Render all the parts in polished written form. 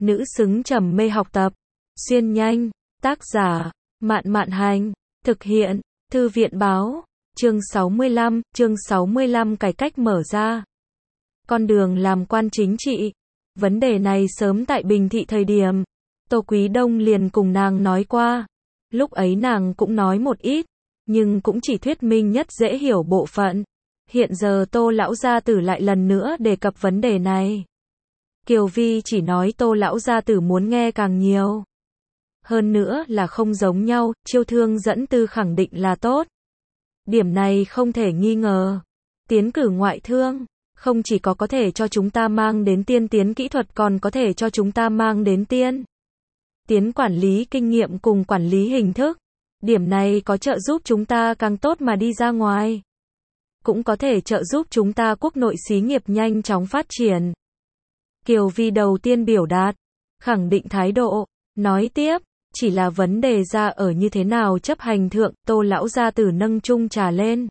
nữ xứng trầm mê học tập. Xuyên nhanh, tác giả, Mạn Mạn Hành, thực hiện, Thư viện Báo, chương 65, cải cách mở ra. Con đường làm quan chính trị. Vấn đề này sớm tại Bình Thị thời điểm, Tô Quý Đông liền cùng nàng nói qua. Lúc ấy nàng cũng nói một ít, nhưng cũng chỉ thuyết minh nhất dễ hiểu bộ phận. Hiện giờ Tô lão gia tử lại lần nữa đề cập vấn đề này. Kiều Vi chỉ nói Tô lão gia tử muốn nghe càng nhiều. Hơn nữa là không giống nhau, Chiêu Thương dẫn tư khẳng định là tốt. Điểm này không thể nghi ngờ. Tiến cử ngoại thương, không chỉ có thể cho chúng ta mang đến tiên tiến kỹ thuật còn có thể cho chúng ta mang đến tiên tiến quản lý kinh nghiệm cùng quản lý hình thức. Điểm này có trợ giúp chúng ta càng tốt mà đi ra ngoài. Cũng có thể trợ giúp chúng ta quốc nội xí nghiệp nhanh chóng phát triển. Kiều Vi đầu tiên biểu đạt, khẳng định thái độ, nói tiếp, chỉ là vấn đề ra ở như thế nào chấp hành thượng. Tô lão gia tử nâng chung trà lên.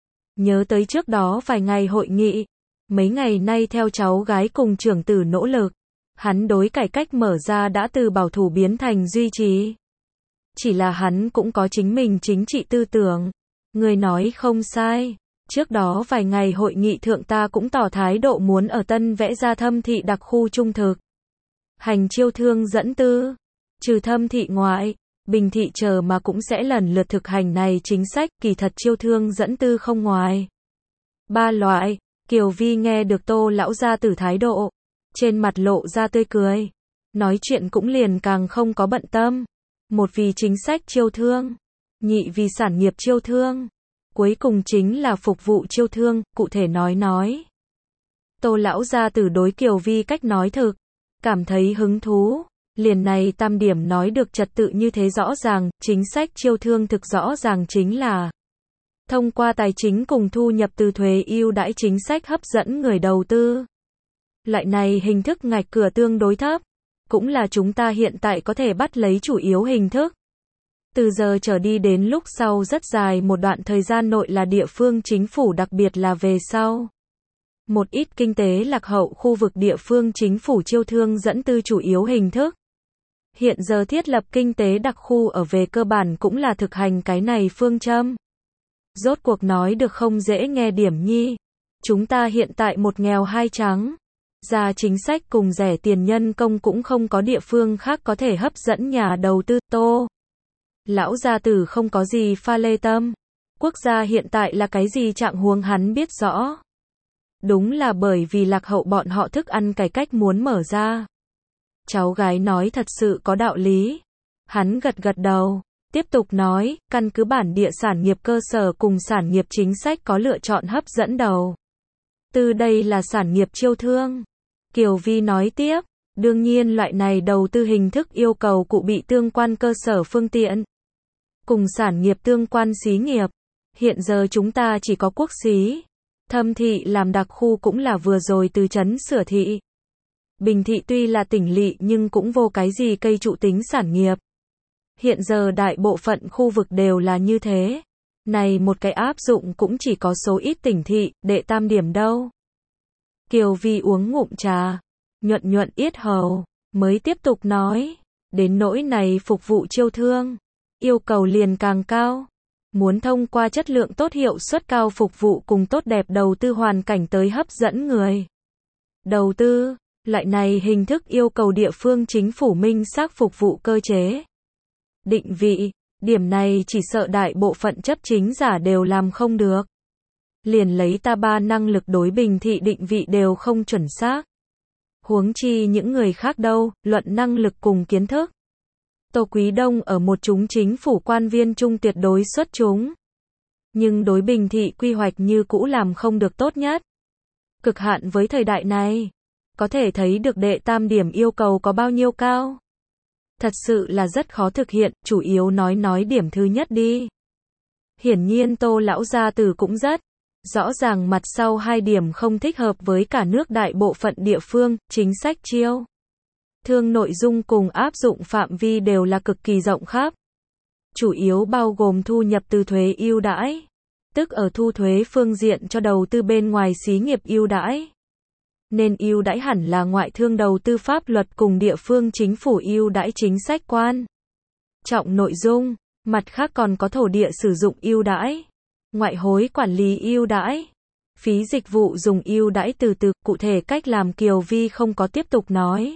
Nhớ tới trước đó vài ngày hội nghị, mấy ngày nay theo cháu gái cùng trưởng tử nỗ lực, hắn đối cải cách mở ra đã từ bảo thủ biến thành duy trì. Chỉ là hắn cũng có chính mình chính trị tư tưởng. Người nói không sai. Trước đó vài ngày hội nghị thượng ta cũng tỏ thái độ muốn ở Tân vẽ ra Thâm Thị đặc khu trung thực. Hành Chiêu Thương dẫn tư. Trừ Thâm Thị ngoại, Bình Thị chờ mà cũng sẽ lần lượt thực hành này chính sách, kỳ thật Chiêu Thương dẫn tư không ngoài. Ba loại. Kiều Vi nghe được Tô lão gia tử thái độ, trên mặt lộ ra tươi cười. Nói chuyện cũng liền càng không có bận tâm. Một vì chính sách chiêu thương, nhị vì sản nghiệp chiêu thương, cuối cùng chính là phục vụ chiêu thương, cụ thể nói. Tô lão gia tử đối Kiều Vi cách nói thực, cảm thấy hứng thú. Liền này tam điểm nói được trật tự như thế rõ ràng, chính sách chiêu thương thực rõ ràng chính là thông qua tài chính cùng thu nhập từ thuế ưu đãi chính sách hấp dẫn người đầu tư. Loại này hình thức ngạch cửa tương đối thấp, cũng là chúng ta hiện tại có thể bắt lấy chủ yếu hình thức. Từ giờ trở đi đến lúc sau rất dài một đoạn thời gian nội là địa phương chính phủ, đặc biệt là về sau. Một ít kinh tế lạc hậu khu vực địa phương chính phủ chiêu thương dẫn tư chủ yếu hình thức. Hiện giờ thiết lập kinh tế đặc khu ở về cơ bản cũng là thực hành cái này phương châm. Rốt cuộc nói được không dễ nghe điểm nhi. Chúng ta hiện tại một nghèo hai trắng. Ra chính sách cùng rẻ tiền nhân công cũng không có địa phương khác có thể hấp dẫn nhà đầu tư. Tô lão gia tử không có gì pha lê tâm. Quốc gia hiện tại là cái gì trạng huống hắn biết rõ. Đúng là bởi vì lạc hậu bọn họ thức ăn cải cách muốn mở ra. Cháu gái nói thật sự có đạo lý. Hắn gật gật đầu, tiếp tục nói, căn cứ bản địa sản nghiệp cơ sở cùng sản nghiệp chính sách có lựa chọn hấp dẫn đầu. Từ đây là sản nghiệp chiêu thương. Kiều Vi nói tiếp, đương nhiên loại này đầu tư hình thức yêu cầu cụ bị tương quan cơ sở phương tiện. Cùng sản nghiệp tương quan xí nghiệp. Hiện giờ chúng ta chỉ có quốc xí. Thâm Thị làm đặc khu cũng là vừa rồi từ trấn sửa thị. Bình Thị tuy là tỉnh lỵ nhưng cũng vô cái gì cây trụ tính sản nghiệp. Hiện giờ đại bộ phận khu vực đều là như thế. Này một cái áp dụng cũng chỉ có số ít tỉnh thị, đệ tam điểm đâu. Kiều Vi uống ngụm trà, nhuận yết hầu, mới tiếp tục nói, đến nỗi này phục vụ chiêu thương, yêu cầu liền càng cao. Muốn thông qua chất lượng tốt hiệu suất cao phục vụ cùng tốt đẹp đầu tư hoàn cảnh tới hấp dẫn người đầu tư. Loại này hình thức yêu cầu địa phương chính phủ minh xác phục vụ cơ chế. Định vị, điểm này chỉ sợ đại bộ phận chấp chính giả đều làm không được. Liền lấy ta ba năng lực đối Bình Thị định vị đều không chuẩn xác. Huống chi những người khác đâu, luận năng lực cùng kiến thức. Tô Quý Đông ở một chúng chính phủ quan viên trung tuyệt đối xuất chúng. Nhưng đối Bình Thị quy hoạch như cũ làm không được tốt nhất. Cực hạn với thời đại này. Có thể thấy được đệ tam điểm yêu cầu có bao nhiêu cao. Thật sự là rất khó thực hiện, chủ yếu nói điểm thứ nhất đi. Hiển nhiên Tô lão gia tử cũng rất rõ ràng mặt sau hai điểm không thích hợp với cả nước đại bộ phận địa phương, chính sách chiêu thương nội dung cùng áp dụng phạm vi đều là cực kỳ rộng khắp. Chủ yếu bao gồm thu nhập từ thuế ưu đãi, tức ở thu thuế phương diện cho đầu tư bên ngoài xí nghiệp ưu đãi. nên ưu đãi hẳn là ngoại thương đầu tư pháp luật cùng địa phương chính phủ ưu đãi chính sách quan trọng nội dung, mặt khác còn có thổ địa sử dụng ưu đãi, ngoại hối quản lý ưu đãi, phí dịch vụ dùng ưu đãi cụ thể cách làm Kiều Vi không có tiếp tục nói.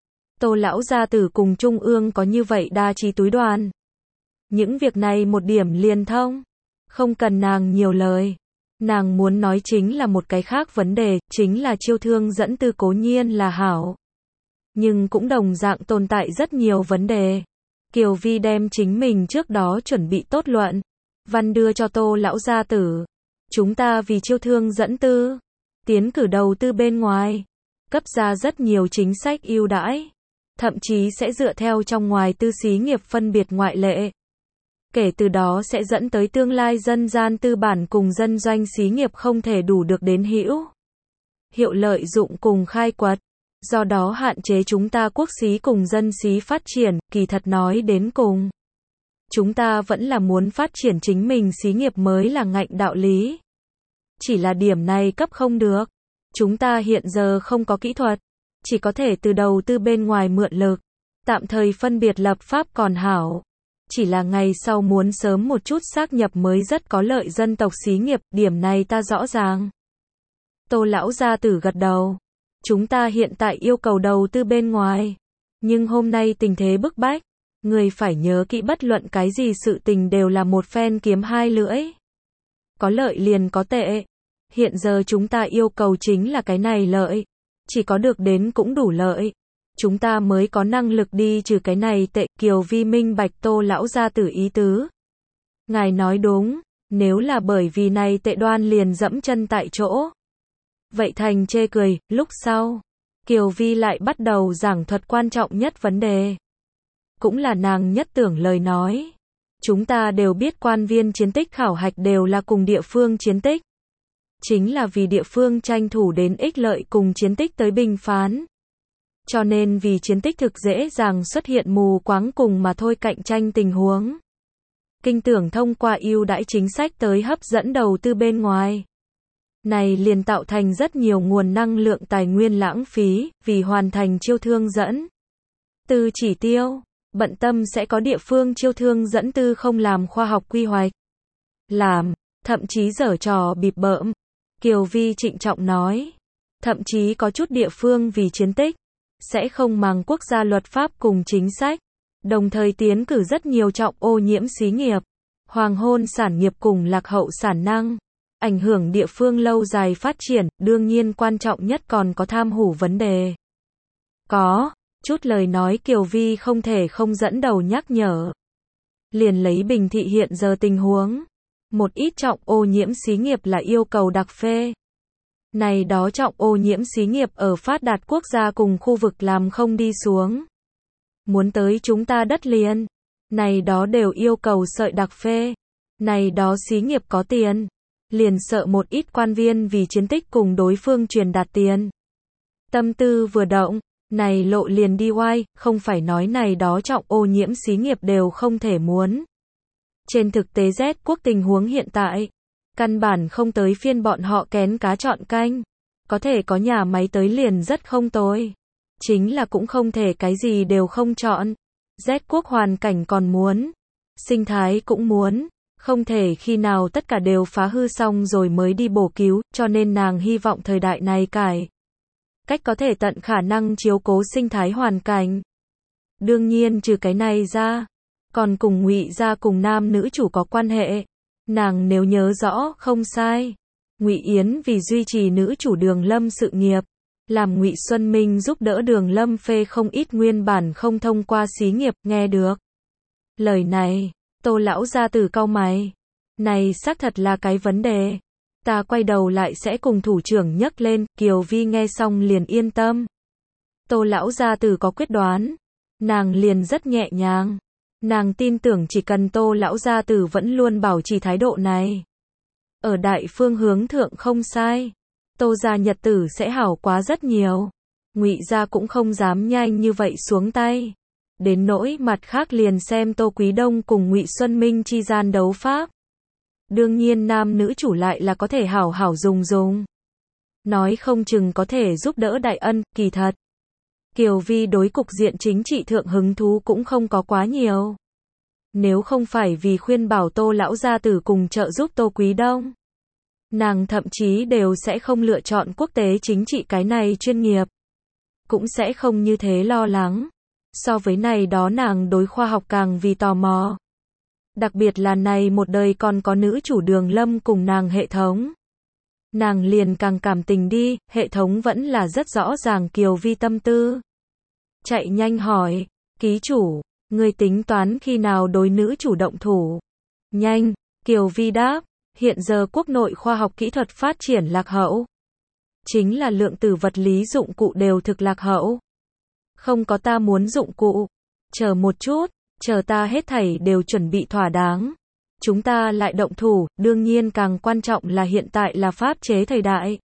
Tô lão gia tử cùng Trung ương có như vậy đa trí túi đoàn. Những việc này một điểm liền thông, không cần nàng nhiều lời. Nàng muốn nói chính là một cái khác vấn đề, chính là chiêu thương dẫn tư cố nhiên là hảo. Nhưng cũng đồng dạng tồn tại rất nhiều vấn đề. Kiều Vi đem chính mình trước đó chuẩn bị tốt luận văn đưa cho Tô lão gia tử. Chúng ta vì chiêu thương dẫn tư, tiến cử đầu tư bên ngoài, cấp ra rất nhiều chính sách ưu đãi, thậm chí sẽ dựa theo trong ngoài tư xí nghiệp phân biệt ngoại lệ. Kể từ đó sẽ dẫn tới tương lai dân gian tư bản cùng dân doanh xí nghiệp không thể đủ được đến hữu hiệu lợi dụng cùng khai quật. Do đó hạn chế chúng ta quốc xí cùng dân xí phát triển, kỳ thật nói đến cùng. Chúng ta vẫn là muốn phát triển chính mình xí nghiệp mới là ngạnh đạo lý. Chỉ là điểm này cấp không được. Chúng ta hiện giờ không có kỹ thuật, chỉ có thể từ đầu tư bên ngoài mượn lực. Tạm thời phân biệt lập pháp còn hảo. Chỉ là ngày sau muốn sớm một chút xác nhập mới rất có lợi dân tộc xí nghiệp, điểm này ta rõ ràng. Tô lão gia tử gật đầu. Chúng ta hiện tại yêu cầu đầu tư bên ngoài. Nhưng hôm nay tình thế bức bách. Người phải nhớ kỹ bất luận cái gì sự tình đều là một phen kiếm hai lưỡi. Có lợi liền có tệ. Hiện giờ chúng ta yêu cầu chính là cái này lợi. Chỉ có được đến cũng đủ lợi. Chúng ta mới có năng lực đi trừ cái này tệ. Kiều Vi minh bạch Tô lão gia tử ý tứ. Ngài nói đúng, nếu là bởi vì này tệ đoan liền dẫm chân tại chỗ. Vậy thành chê cười, lúc sau, Kiều Vi lại bắt đầu giảng thuật quan trọng nhất vấn đề. Cũng là nàng nhất tưởng lời nói. Chúng ta đều biết quan viên chiến tích khảo hạch đều là cùng địa phương chiến tích. Chính là vì địa phương tranh thủ đến ích lợi cùng chiến tích tới bình phán. Cho nên vì chiến tích thực dễ dàng xuất hiện mù quáng cùng mà thôi cạnh tranh tình huống. Kinh tưởng thông qua ưu đãi chính sách tới hấp dẫn đầu tư bên ngoài. Này liền tạo thành rất nhiều nguồn năng lượng tài nguyên lãng phí, vì hoàn thành chiêu thương dẫn tư chỉ tiêu, bận tâm sẽ có địa phương chiêu thương dẫn tư không làm khoa học quy hoạch. Thậm chí giở trò bịp bợm. Kiều Vi trịnh trọng nói. Thậm chí có chút địa phương vì chiến tích, sẽ không màng quốc gia luật pháp cùng chính sách, đồng thời tiến cử rất nhiều trọng ô nhiễm xí nghiệp, hoàng hôn sản nghiệp cùng lạc hậu sản năng. Ảnh hưởng địa phương lâu dài phát triển, đương nhiên quan trọng nhất còn có tham hủ vấn đề. Có chút lời nói Kiều Vi không thể không dẫn đầu nhắc nhở. Liền lấy Bình Thị hiện giờ tình huống. Một ít trọng ô nhiễm xí nghiệp là yêu cầu đặc phê. Này đó trọng ô nhiễm xí nghiệp ở phát đạt quốc gia cùng khu vực làm không đi xuống. Muốn tới chúng ta đất liền. Này đó đều yêu cầu sợi đặc phê. Này đó xí nghiệp có tiền. Liền sợ một ít quan viên vì chiến tích cùng đối phương truyền đạt tiền. Tâm tư vừa động, này lộ liền đi oai, không phải nói này đó trọng ô nhiễm xí nghiệp đều không thể muốn. Trên thực tế Z quốc tình huống hiện tại, căn bản không tới phiên bọn họ kén cá chọn canh. Có thể có nhà máy tới liền rất không tồi. Chính là cũng không thể cái gì đều không chọn. Z quốc hoàn cảnh còn muốn. Sinh thái cũng muốn. Không thể khi nào tất cả đều phá hư xong rồi mới đi bổ cứu, cho nên nàng hy vọng thời đại này cải cách có thể tận khả năng chiếu cố sinh thái hoàn cảnh. Đương nhiên trừ cái này ra, còn cùng Ngụy gia cùng nam nữ chủ có quan hệ. Nàng nếu nhớ rõ không sai, Ngụy Yến vì duy trì nữ chủ Đường Lâm sự nghiệp, làm Ngụy Xuân Minh giúp đỡ Đường Lâm phê không ít nguyên bản không thông qua xí nghiệp, nghe được lời này, Tô lão gia tử cau mày. Này xác thật là cái vấn đề. Ta quay đầu lại sẽ cùng thủ trưởng nhắc lên. Kiều Vi nghe xong liền yên tâm. Tô lão gia tử có quyết đoán, nàng liền rất nhẹ nhàng. Nàng tin tưởng chỉ cần Tô lão gia tử vẫn luôn bảo trì thái độ này, ở đại phương hướng thượng không sai, Tô gia nhật tử sẽ hảo quá rất nhiều. Ngụy gia cũng không dám nhanh như vậy xuống tay. Đến nỗi mặt khác liền xem Tô Quý Đông cùng Ngụy Xuân Minh chi gian đấu pháp. Đương nhiên nam nữ chủ lại là có thể hảo hảo dùng. nói không chừng có thể giúp đỡ đại ân, kỳ thật. Kiều Vi đối cục diện chính trị thượng hứng thú cũng không có quá nhiều. Nếu không phải vì khuyên bảo Tô lão gia tử cùng trợ giúp Tô Quý Đông, nàng thậm chí đều sẽ không lựa chọn quốc tế chính trị cái này chuyên nghiệp. Cũng sẽ không như thế lo lắng. So với này đó nàng đối khoa học càng vì tò mò. Đặc biệt là này một đời còn có nữ chủ Đường Lâm cùng nàng hệ thống. Nàng liền càng cảm tình đi, hệ thống vẫn là rất rõ ràng Kiều Vi tâm tư. Chạy nhanh hỏi, ký chủ, người tính toán khi nào đối nữ chủ động thủ? Nhanh, Kiều Vi đáp, hiện giờ quốc nội khoa học kỹ thuật phát triển lạc hậu. Chính là lượng tử vật lý dụng cụ đều thực lạc hậu. Không có ta muốn dụng cụ. Chờ một chút, chờ ta hết thảy đều chuẩn bị thỏa đáng. Chúng ta lại động thủ, đương nhiên càng quan trọng là hiện tại là pháp chế thời đại.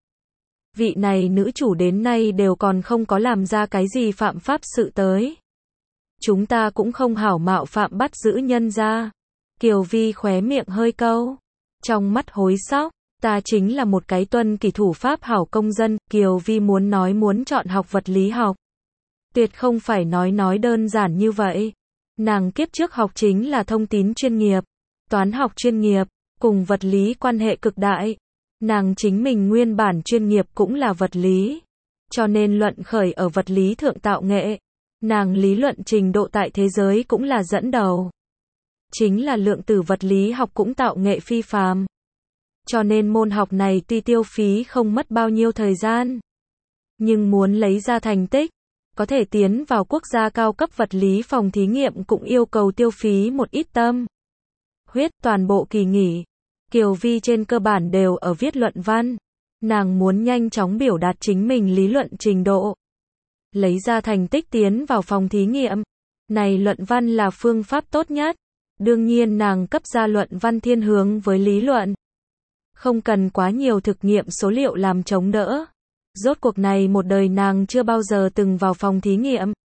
Vị này nữ chủ đến nay đều còn không có làm ra cái gì phạm pháp sự tới. Chúng ta cũng không hảo mạo phạm bắt giữ nhân ra. Kiều Vi khóe miệng hơi câu. Trong mắt hối sóc, ta chính là một cái tuân kỷ thủ pháp hảo công dân. Kiều Vi muốn chọn học vật lý học. Tuyệt không phải nói đơn giản như vậy. Nàng kiếp trước học chính là thông tín chuyên nghiệp, toán học chuyên nghiệp, cùng vật lý quan hệ cực đại. Nàng chính mình nguyên bản chuyên nghiệp cũng là vật lý, cho nên luận khởi ở vật lý thượng tạo nghệ. Nàng lý luận trình độ tại thế giới cũng là dẫn đầu. Chính là lượng tử vật lý học cũng tạo nghệ phi phàm. Cho nên môn học này tuy tiêu phí không mất bao nhiêu thời gian, nhưng muốn lấy ra thành tích, có thể tiến vào quốc gia cao cấp vật lý phòng thí nghiệm cũng yêu cầu tiêu phí một ít tâm huyết. Toàn bộ kỳ nghỉ, Kiều Vi trên cơ bản đều ở viết luận văn. Nàng muốn nhanh chóng biểu đạt chính mình lý luận trình độ, lấy ra thành tích tiến vào phòng thí nghiệm. Này luận văn là phương pháp tốt nhất. Đương nhiên nàng cấp ra luận văn thiên hướng với lý luận. Không cần quá nhiều thực nghiệm số liệu làm chống đỡ. Rốt cuộc này một đời nàng chưa bao giờ từng vào phòng thí nghiệm.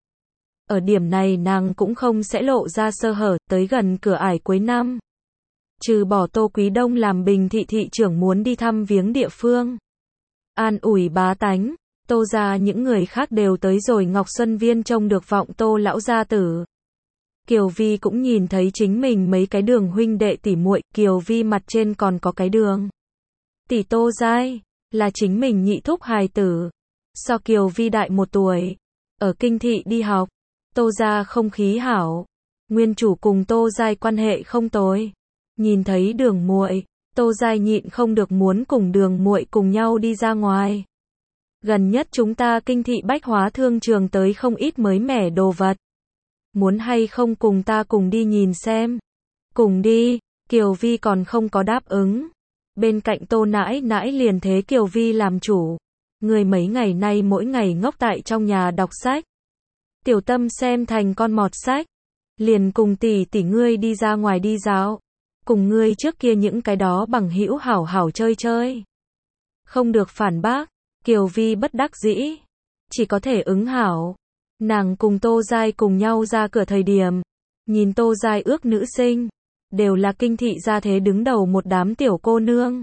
Ở điểm này nàng cũng không sẽ lộ ra sơ hở. Tới gần cửa ải cuối năm, trừ bỏ Tô Quý Đông làm Bình Thị thị trưởng muốn đi thăm viếng địa phương, an ủi bá tánh, Tô gia những người khác đều tới rồi Ngọc Xuân Viên trông được vọng Tô lão gia tử. Kiều Vi cũng nhìn thấy chính mình mấy cái Đường huynh đệ tỉ muội. Kiều Vi mặt trên còn có cái Đường tỷ Tô Giai, là chính mình nhị thúc hài tử, so Kiều Vi đại 1 tuổi, ở kinh thị đi học. Tô gia không khí hảo, nguyên chủ cùng Tô Giai quan hệ không tồi. Nhìn thấy Đường muội, Tô Giai nhịn không được muốn cùng Đường muội cùng nhau đi ra ngoài. Gần nhất chúng ta kinh thị bách hóa thương trường tới không ít mới mẻ đồ vật. Muốn hay không cùng ta cùng đi nhìn xem? Cùng đi, Kiều Vi còn không có đáp ứng. Bên cạnh Tô nãi nãi liền thế Kiều Vi làm chủ. Người mấy ngày nay mỗi ngày ngốc tại trong nhà đọc sách. Tiểu Tâm xem thành con mọt sách. Liền cùng tỷ tỷ ngươi đi ra ngoài đi dạo. Cùng ngươi trước kia những cái đó bằng hữu hảo hảo chơi chơi. Không được phản bác, Kiều Vi bất đắc dĩ. Chỉ có thể ứng hảo. Nàng cùng Tô Giai cùng nhau ra cửa thời điểm, nhìn Tô Giai ước nữ sinh, đều là kinh thị gia thế đứng đầu một đám tiểu cô nương.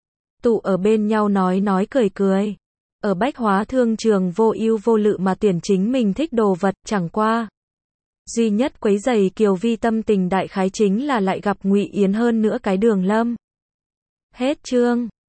Tụ ở bên nhau nói cười cười. Ở bách hóa thương trường vô ưu vô lự mà tuyển chính mình thích đồ vật. Chẳng qua duy nhất quấy rầy Kiều Vi tâm tình đại khái chính là lại gặp Ngụy Yến hơn nữa cái Đường Lâm. Hết chương.